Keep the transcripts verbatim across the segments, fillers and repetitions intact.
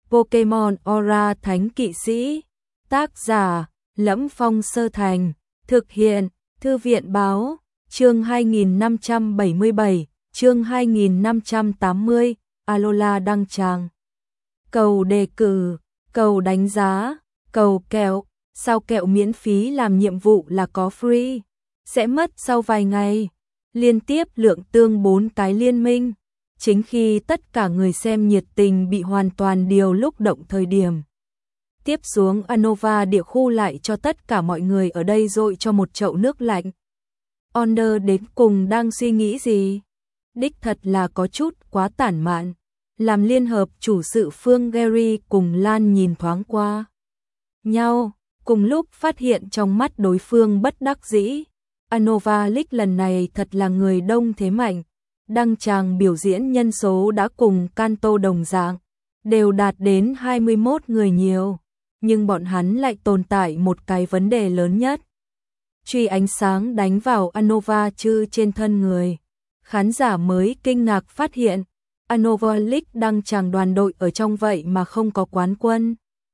Pokemon Aura Thánh Kỵ Sĩ. Tác giả: Lẫm Phong Sơ Thành. Thực hiện: Thư viện Báo. Chương hai nghìn năm trăm bảy mươi bảy, chương hai nghìn năm trăm tám mươi, Alola đăng tràng. Cầu đề cử, cầu đánh giá, cầu kẹo, sao kẹo miễn phí làm nhiệm vụ là có free, sẽ mất sau vài ngày. Liên tiếp lượng tương bốn cái liên minh, chính khi tất cả người xem nhiệt tình bị hoàn toàn điều lúc động thời điểm. Tiếp xuống Unova địa khu lại cho tất cả mọi người ở đây dội cho một chậu nước lạnh. Onder đến cùng đang suy nghĩ gì? Đích thật là có chút quá tản mạn. Làm liên hợp chủ sự Phương Gary cùng Lan nhìn thoáng qua nhau, cùng lúc phát hiện trong mắt đối phương bất đắc dĩ. Unova League lần này thật là người đông thế mạnh. Đăng tràng biểu diễn nhân số đã cùng Kanto đồng dạng, đều đạt đến hai mươi mốt người nhiều. Nhưng bọn hắn lại tồn tại một cái vấn đề lớn nhất. Truy ánh sáng đánh vào Unova chư trên thân người. Khán giả mới kinh ngạc phát hiện, Unova League đăng tràng đoàn đội ở trong vậy mà không có quán quân.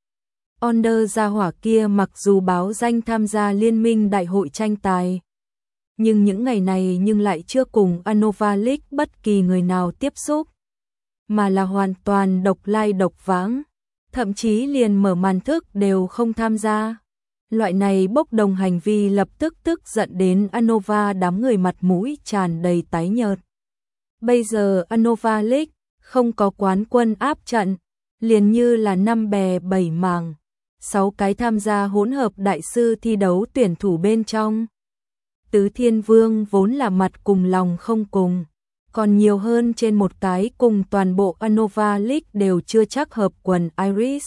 Onder gia hỏa kia mặc dù báo danh tham gia liên minh đại hội tranh tài, nhưng những ngày này nhưng lại chưa cùng Unova League bất kỳ người nào tiếp xúc, mà là hoàn toàn độc lai độc vãng, thậm chí liền mở màn thức đều không tham gia. Loại này bốc đồng hành vi lập tức tức giận đến Unova đám người mặt mũi tràn đầy tái nhợt. Bây giờ Unova League không có quán quân áp trận, liền như là năm bè bảy mảng, sáu cái tham gia hỗn hợp đại sư thi đấu tuyển thủ bên trong. Tứ Thiên Vương vốn là mặt cùng lòng không cùng, còn nhiều hơn trên một cái cùng toàn bộ Unova League đều chưa chắc hợp quần Iris.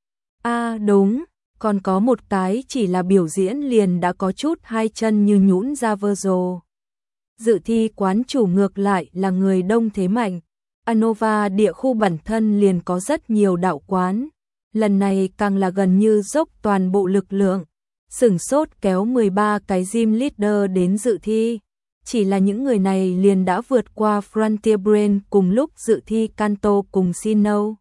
À đúng, còn có một cái chỉ là biểu diễn liền đã có chút hai chân như nhũn ra Virgil. Dự thi quán chủ ngược lại là người đông thế mạnh. Unova địa khu bản thân liền có rất nhiều đạo quán, lần này càng là gần như dốc toàn bộ lực lượng, sửng sốt kéo mười ba cái gym leader đến dự thi. Chỉ là những người này liền đã vượt qua Frontier Brain cùng lúc dự thi Kanto cùng Sinnoh.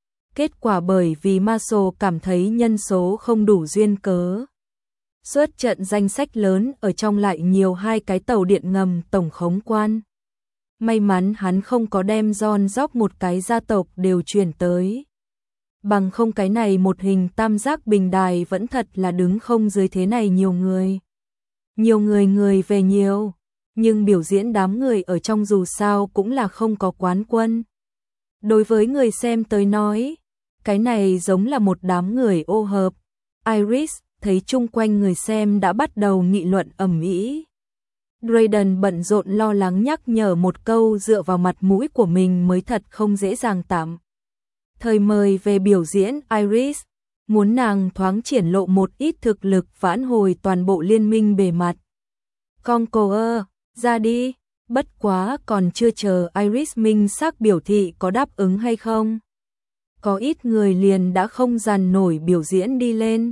Kết quả bởi vì Marshall cảm thấy nhân số không đủ duyên cớ, xuất trận danh sách lớn ở trong lại nhiều hai cái tàu điện ngầm tổng khống quan. May mắn hắn không có đem John Jock một cái gia tộc đều chuyển tới. Bằng không cái này một hình tam giác bình đài vẫn thật là đứng không dưới thế này nhiều người. Nhiều người người về nhiều, nhưng biểu diễn đám người ở trong dù sao cũng là không có quán quân. Đối với người xem tới nói, cái này giống là một đám người ô hợp. Iris thấy chung quanh người xem đã bắt đầu nghị luận ầm ĩ. Drayden bận rộn lo lắng nhắc nhở một câu dựa vào mặt mũi của mình mới thật không dễ dàng tạm thời mời về biểu diễn Iris, muốn nàng thoáng triển lộ một ít thực lực vãn hồi toàn bộ liên minh bề mặt. Conqueror, ra đi, bất quá còn chưa chờ Iris minh xác biểu thị có đáp ứng hay không. Có ít người liền đã không dằn nổi biểu diễn đi lên.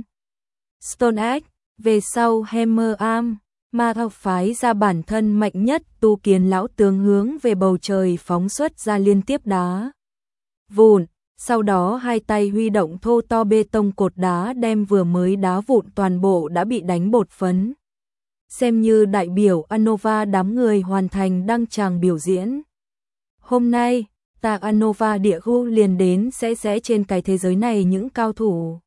Stone Axe, về sau Hammer Arm, ma thao phái ra bản thân mạnh nhất tu kiến lão tướng hướng về bầu trời phóng xuất ra liên tiếp đá vụn, sau đó hai tay huy động thô to bê tông cột đá đem vừa mới đá vụn toàn bộ đã bị đánh bột phấn. Xem như đại biểu Unova đám người hoàn thành đăng tràng biểu diễn. Hôm nay, ta Unova địa khu liền đến sẽ sẽ trên cái thế giới này những cao thủ.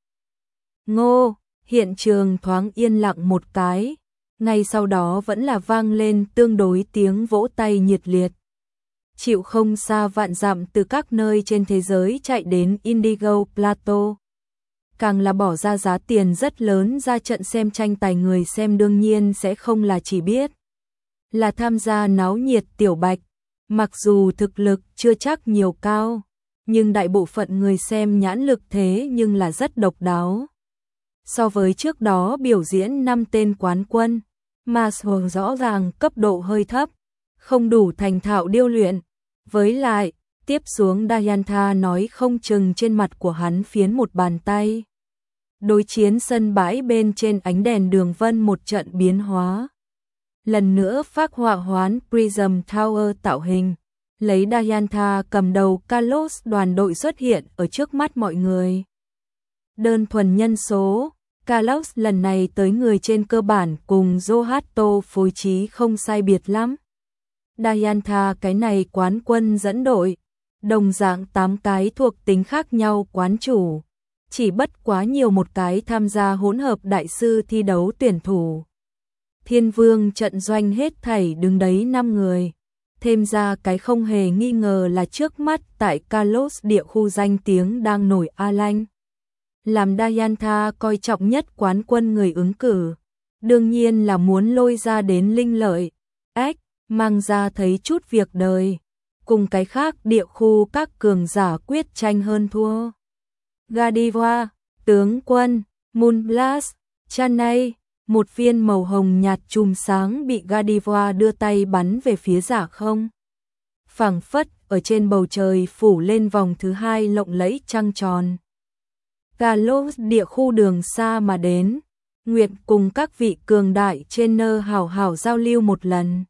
Ngô, hiện trường thoáng yên lặng một cái, ngay sau đó vẫn là vang lên tương đối tiếng vỗ tay nhiệt liệt. Chịu không xa vạn dặm từ các nơi trên thế giới chạy đến Indigo Plateau. Càng là bỏ ra giá tiền rất lớn ra trận xem tranh tài, người xem đương nhiên sẽ không là chỉ biết là tham gia náo nhiệt tiểu bạch. Mặc dù thực lực chưa chắc nhiều cao, nhưng đại bộ phận người xem nhãn lực thế nhưng là rất độc đáo. So với trước đó biểu diễn năm tên quán quân, Marshall rõ ràng cấp độ hơi thấp, không đủ thành thạo điêu luyện. Với lại, tiếp xuống Diantha nói không chừng trên mặt của hắn phiến một bàn tay. Đối chiến sân bãi bên trên ánh đèn đường vân một trận biến hóa. Lần nữa phác họa hoán Prism Tower tạo hình, lấy Diantha cầm đầu Carlos đoàn đội xuất hiện ở trước mắt mọi người. Đơn thuần nhân số, Carlos lần này tới người trên cơ bản cùng Johato phối trí không sai biệt lắm. Diantha cái này quán quân dẫn đội, đồng dạng tám cái thuộc tính khác nhau quán chủ, chỉ bất quá nhiều một cái tham gia hỗn hợp đại sư thi đấu tuyển thủ. Thiên Vương trận doanh hết thảy đứng đấy năm người, thêm ra cái không hề nghi ngờ là trước mắt tại Carlos địa khu danh tiếng đang nổi a lanh. Làm Diantha coi trọng nhất quán quân người ứng cử, đương nhiên là muốn lôi ra đến linh lợi, ếch, mang ra thấy chút việc đời, cùng cái khác địa khu các cường giả quyết tranh hơn thua. Godiva, tướng quân, Moonblast, Chanay, một viên màu hồng nhạt chùm sáng bị Godiva đưa tay bắn về phía giả không. Phảng phất ở trên bầu trời phủ lên vòng thứ hai lộng lẫy trăng tròn. Carlos địa khu đường xa mà đến, Nguyệt cùng các vị cường đại trên nơ hảo hảo giao lưu một lần.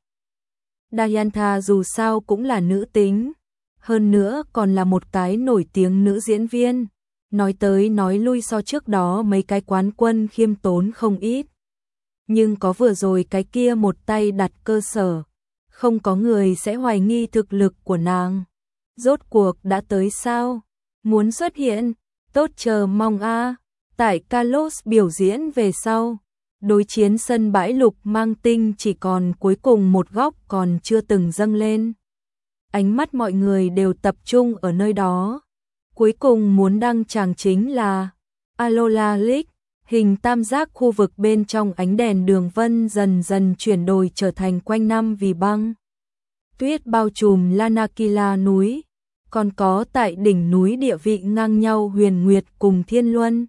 Diantha dù sao cũng là nữ tính, hơn nữa còn là một cái nổi tiếng nữ diễn viên, nói tới nói lui so trước đó mấy cái quán quân khiêm tốn không ít. Nhưng có vừa rồi cái kia một tay đặt cơ sở, không có người sẽ hoài nghi thực lực của nàng. Rốt cuộc đã tới sao? Muốn xuất hiện? Tốt chờ mong a. Tại Carlos biểu diễn về sau, đối chiến sân bãi lục mang tinh chỉ còn cuối cùng một góc còn chưa từng dâng lên. Ánh mắt mọi người đều tập trung ở nơi đó. Cuối cùng muốn đăng tràng chính là Alola League, hình tam giác khu vực bên trong ánh đèn đường vân dần dần chuyển đổi trở thành quanh năm vì băng. Tuyết bao trùm Lanakila núi, còn có tại đỉnh núi địa vị ngang nhau Huyền Nguyệt cùng Thiên Luân.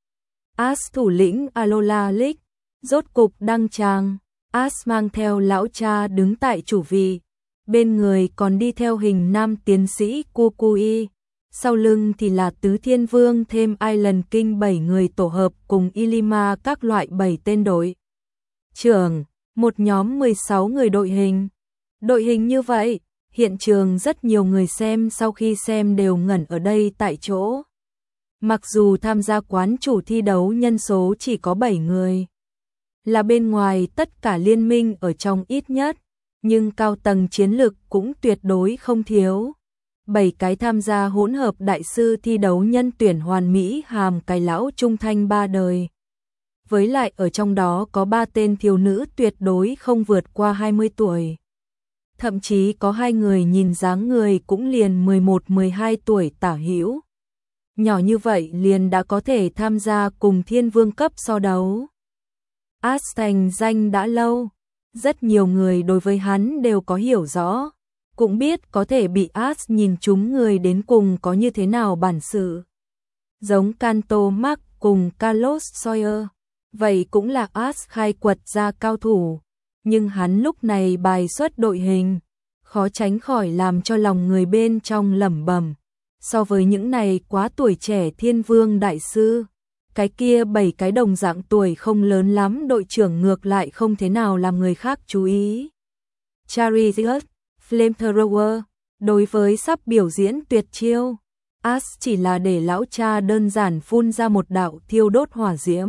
As thủ lĩnh Alola League, rốt cục đăng tràng, As mang theo lão cha đứng tại chủ vị, bên người còn đi theo hình nam tiến sĩ Kukui, sau lưng thì là Tứ Thiên Vương thêm Island King bảy người tổ hợp cùng Ilima các loại bảy tên đội trưởng, một nhóm mười sáu người đội hình. Đội hình như vậy, hiện trường rất nhiều người xem sau khi xem đều ngẩn ở đây tại chỗ. Mặc dù tham gia quán chủ thi đấu nhân số chỉ có bảy người, là bên ngoài tất cả liên minh ở trong ít nhất, nhưng cao tầng chiến lực cũng tuyệt đối không thiếu. Bảy cái tham gia hỗn hợp đại sư thi đấu nhân tuyển hoàn mỹ hàm cái lão trung thanh ba đời. Với lại ở trong đó có ba tên thiếu nữ tuyệt đối không vượt qua hai mươi tuổi. Thậm chí có hai người nhìn dáng người cũng liền mười một mười hai tuổi tả hữu. Nhỏ như vậy liền đã có thể tham gia cùng thiên vương cấp so đấu. As thành danh đã lâu, rất nhiều người đối với hắn đều có hiểu rõ, cũng biết có thể bị As nhìn trúng người đến cùng có như thế nào bản sự. Giống Kanto Mark cùng Carlos Sawyer, vậy cũng là As khai quật ra cao thủ, nhưng hắn lúc này bài xuất đội hình, khó tránh khỏi làm cho lòng người bên trong lẩm bẩm. So với những này quá tuổi trẻ thiên vương đại sư, cái kia bảy cái đồng dạng tuổi không lớn lắm đội trưởng ngược lại không thế nào làm người khác chú ý. Charizard, Flamethrower, đối với sắp biểu diễn tuyệt chiêu, As chỉ là để lão cha đơn giản phun ra một đạo thiêu đốt hỏa diễm.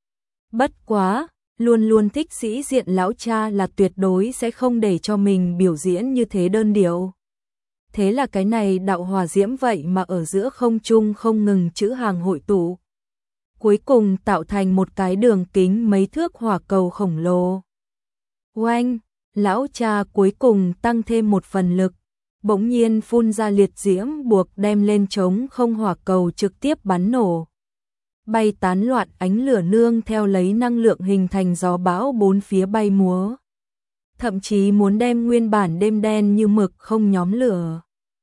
Bất quá, luôn luôn thích sĩ diện lão cha là tuyệt đối sẽ không để cho mình biểu diễn như thế đơn điệu. Thế là cái này đạo hỏa diễm vậy mà ở giữa không trung không ngừng chữ hàng hội tụ. Cuối cùng tạo thành một cái đường kính mấy thước hỏa cầu khổng lồ. Oanh, lão cha cuối cùng tăng thêm một phần lực, bỗng nhiên phun ra liệt diễm buộc đem lên trống không hỏa cầu trực tiếp bắn nổ. Bay tán loạn ánh lửa nương theo lấy năng lượng hình thành gió bão bốn phía bay múa. Thậm chí muốn đem nguyên bản đêm đen như mực không nhóm lửa.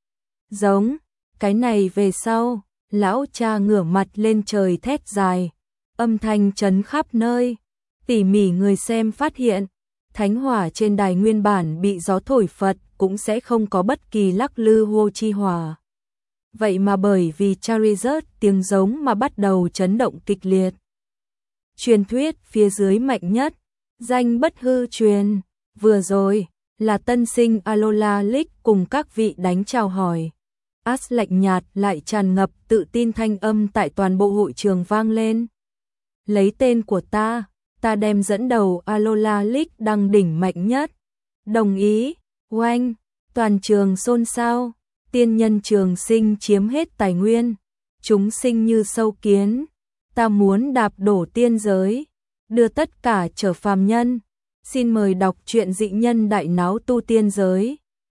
Giống, cái này về sau, lão cha ngửa mặt lên trời thét dài, âm thanh chấn khắp nơi. Tỉ mỉ người xem phát hiện, thánh hỏa trên đài nguyên bản bị gió thổi phật cũng sẽ không có bất kỳ lắc lư hô chi hỏa. Vậy mà bởi vì Charizard tiếng giống mà bắt đầu chấn động kịch liệt. Truyền thuyết phía dưới mạnh nhất, danh bất hư truyền, vừa rồi, là tân sinh Alola League cùng các vị đánh chào hỏi. As lạnh nhạt lại tràn ngập tự tin thanh âm tại toàn bộ hội trường vang lên. Lấy tên của ta, ta đem dẫn đầu Alola League đăng đỉnh mạnh nhất. Đồng ý, oanh, toàn trường xôn xao, tiên nhân trường sinh chiếm hết tài nguyên, chúng sinh như sâu kiến, ta muốn đạp đổ tiên giới, đưa tất cả trở phàm nhân. Xin mời đọc truyện dị nhân đại náo tu tiên giới.